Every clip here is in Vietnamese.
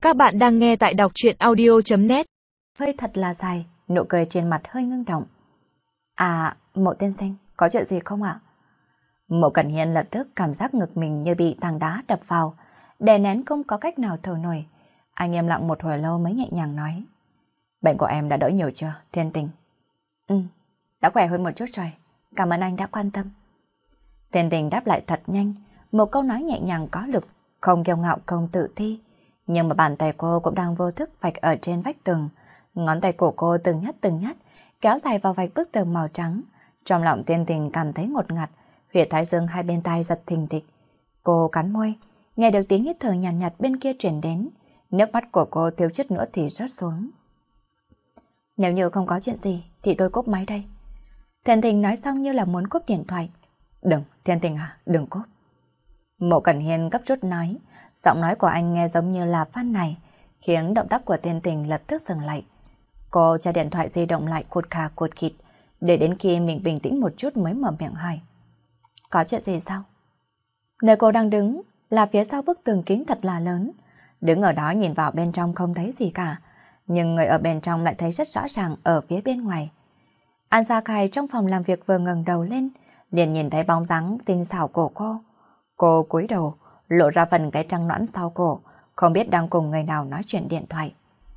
Các bạn đang nghe tại đọc truyện audio.net. Hơi thật là dài, nụ cười trên mặt hơi ngưng động. À, Mộ tiên sinh, có chuyện gì không ạ? Mộ Cẩn Hiên lập tức cảm giác ngực mình như bị tảng đá đập vào, đè nén không có cách nào thở nổi. Anh im lặng một hồi lâu mới nhẹ nhàng nói. Bệnh của em đã đỡ nhiều chưa, Thiên Tình? Đã khỏe hơn một chút rồi, cảm ơn anh đã quan tâm. Thiên Tình đáp lại thật nhanh, một câu nói nhẹ nhàng có lực, không kiêu ngạo không tự ti. Nhưng mà bàn tay cô cũng đang vô thức vạch ở trên vách tường. Ngón tay của cô từng nhát kéo dài vào vạch bức tường màu trắng. Trong lòng Thiên Tình cảm thấy ngột ngạt, huyệt thái dương hai bên tai giật thình thịch. Cô cắn môi, nghe được tiếng hít thở nhàn nhạt bên kia truyền đến. Nước mắt của cô thiếu chút nữa thì rớt xuống. Nếu như không có chuyện gì thì tôi cúp máy đây. Thiên Tình nói xong như là muốn cúp điện thoại. Đừng, Thiên Tình à, đừng cúp. Mộ Cẩn Hiên gấp rút nói. Giọng nói của anh nghe giống như là phàn nàn, khiến động tác của Thiên Tình lập tức dừng lại. Cô cho điện thoại di động lại cụt khà cụt khịt, để đến khi mình bình tĩnh một chút mới mở miệng hỏi. Có chuyện gì sao? Nơi cô đang đứng là phía sau bức tường kính thật là lớn. Đứng ở đó nhìn vào bên trong không thấy gì cả, nhưng người ở bên trong lại thấy rất rõ ràng ở phía bên ngoài. An Gia Khai trong phòng làm việc vừa ngẩng đầu lên, liền nhìn thấy bóng dáng tinh xảo của cô. Cô cúi đầu, lộ ra phần cái trăng nõn sau cổ, không biết đang cùng người nào nói chuyện điện thoại.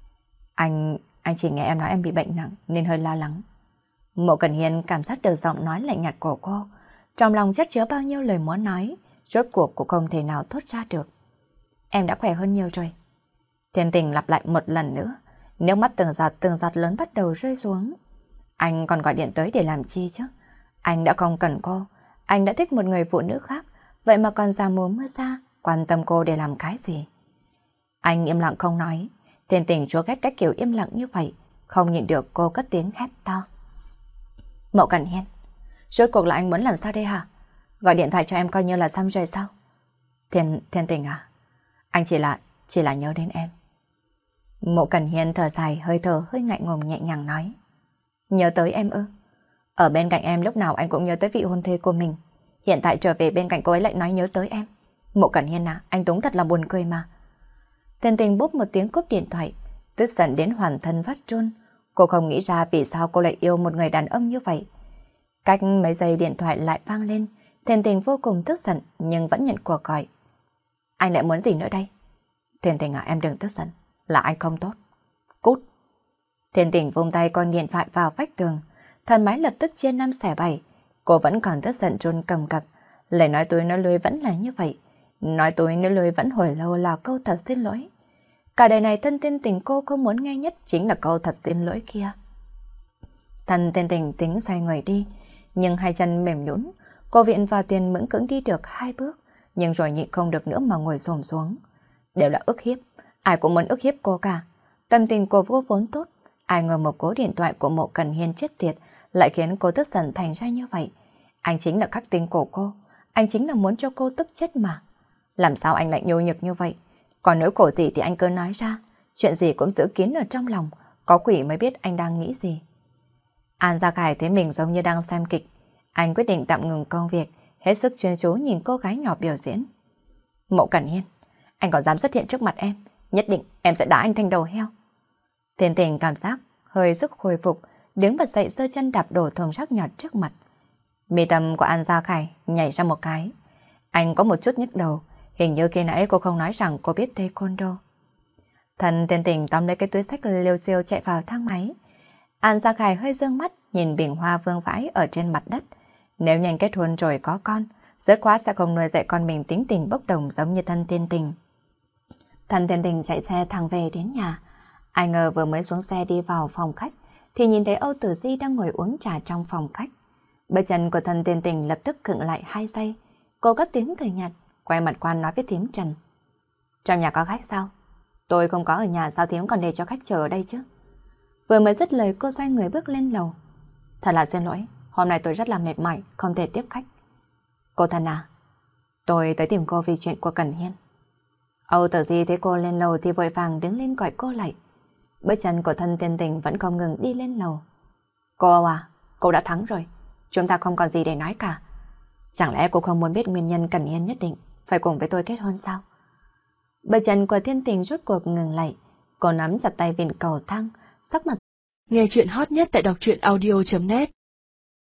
Anh chỉ nghe em nói em bị bệnh nặng nên hơi lo lắng. Mộ Cẩn Hiên cảm giác được giọng nói lạnh nhạt của cô, trong lòng chất chứa bao nhiêu lời muốn nói, rốt cuộc cũng không thể nào thốt ra được. Em đã khỏe hơn nhiều rồi. Thiên Tình lặp lại một lần nữa, nước mắt từng giọt lớn bắt đầu rơi xuống. Anh còn gọi điện tới để làm chi chứ? Anh đã không cần cô, anh đã thích một người phụ nữ khác, vậy mà còn ra mùa mưa xa, quan tâm cô để làm cái gì? Anh im lặng không nói. Thiên Tình chua ghét cách kiểu im lặng như vậy, không nhịn được cô cất tiếng hét to. Mộ Cẩn Hiên, rốt cuộc là anh muốn làm sao đây hả? Gọi điện thoại cho em coi như là xong rồi sao? Thiên Tình à, anh chỉ là nhớ đến em. Mộ Cẩn Hiên thở dài, hơi thở hơi ngại ngùng nhẹ nhàng nói. Nhớ tới em ư? Ở bên cạnh em lúc nào anh cũng nhớ tới vị hôn thê của mình. Hiện tại trở về bên cạnh cô ấy lại nói nhớ tới em. Mộ Cẩn Hiên à, anh đúng thật là buồn cười mà. Thiên Tình bốp một tiếng cúp điện thoại, tức giận đến hoàn thân phát run. Cô không nghĩ ra vì sao cô lại yêu một người đàn ông như vậy. Cách mấy giây điện thoại lại vang lên, Thiên Tình vô cùng tức giận nhưng vẫn nhận cuộc gọi. Anh lại muốn gì nữa đây? Thiên Tình à, em đừng tức giận, là anh không tốt. Cút. Thiên Tình vung tay con điện thoại vào vách tường, thân máy lập tức chia 5 xẻ 7. Cô vẫn còn tức giận run cầm cập, lời nói tôi nói lui vẫn là như vậy. Nói tôi nói lui vẫn hồi lâu là câu thật xin lỗi. Cả đời này thân Thiên Tình cô không muốn nghe nhất chính là câu thật xin lỗi kia. Thân Thiên Tình tính xoay người đi, nhưng hai chân mềm nhũn, cô viện vào tiền miễn cưỡng đi được 2 bước, nhưng rồi nhịn không được nữa mà ngồi xổm xuống. Đều là ức hiếp, ai cũng muốn ức hiếp cô cả. Tâm tình cô vô vốn tốt, ai ngờ một cú điện thoại của Mộ Cẩn Hiên chết tiệt lại khiến cô tức giận thành ra như vậy. Anh chính là khắc tinh của cô, anh chính là muốn cho cô tức chết mà. Làm sao anh lại nhô nhược như vậy? Còn nếu khổ gì thì anh cứ nói ra, chuyện gì cũng giữ kín ở trong lòng, có quỷ mới biết anh đang nghĩ gì. An Gia Khải thấy mình giống như đang xem kịch, anh quyết định tạm ngừng công việc, hết sức chuyên chú nhìn cô gái nhỏ biểu diễn. Mộ Cẩn Hiên, anh còn dám xuất hiện trước mặt em, nhất định em sẽ đá anh thành đầu heo. Thiên Tình cảm giác hơi sức hồi phục, đứng bật dậy giơ chân đạp đổ thùng rác nhọt trước mặt. Mi tâm của An Gia Khải nhảy ra một cái. Anh có một chút nhức đầu, hình như khi nãy cô không nói rằng cô biết taekwondo. Thần Thiên Tình tóm lấy cái túi xách liêu xiêu chạy vào thang máy. An Gia Khải hơi dương mắt nhìn bình hoa vương vãi ở trên mặt đất. Nếu nhanh kết hôn rồi có con, dứt khoát sẽ không nuôi dạy con mình tính tình bốc đồng giống như thân Thiên Tình. Thần Thiên Tình chạy xe thẳng về đến nhà. Ai ngờ vừa mới xuống xe đi vào phòng khách thì nhìn thấy Âu Tử Di đang ngồi uống trà trong phòng khách. Bước chân của thần Thiên Tình lập tức khựng lại 2 giây. Cô cất tiếng cười nhạt, quay mặt qua nói với thím Trần. Trong nhà có khách sao? Tôi không có ở nhà, sao thím còn để cho khách chờ ở đây chứ? Vừa mới dứt lời cô xoay người bước lên lầu. Thật là xin lỗi, hôm nay tôi rất là mệt mỏi, không thể tiếp khách. Cô thân à, tôi tới tìm cô vì chuyện của Cẩn Hiên. Âu Tử Di thấy cô lên lầu thì vội vàng đứng lên gọi cô lại. Bước chân của thân Thiên Tình vẫn không ngừng đi lên lầu. Cô à, cô đã thắng rồi, chúng ta không còn gì để nói cả. Chẳng lẽ cô không muốn biết nguyên nhân Cẩn Hiên nhất định phải cùng với tôi kết hôn sao? Bước chân của Thiên Tình rốt cuộc ngừng lại, cô nắm chặt tay vịn cầu thang, sắc mặt. Nghe chuyện hot nhất tại đọc truyện audio.net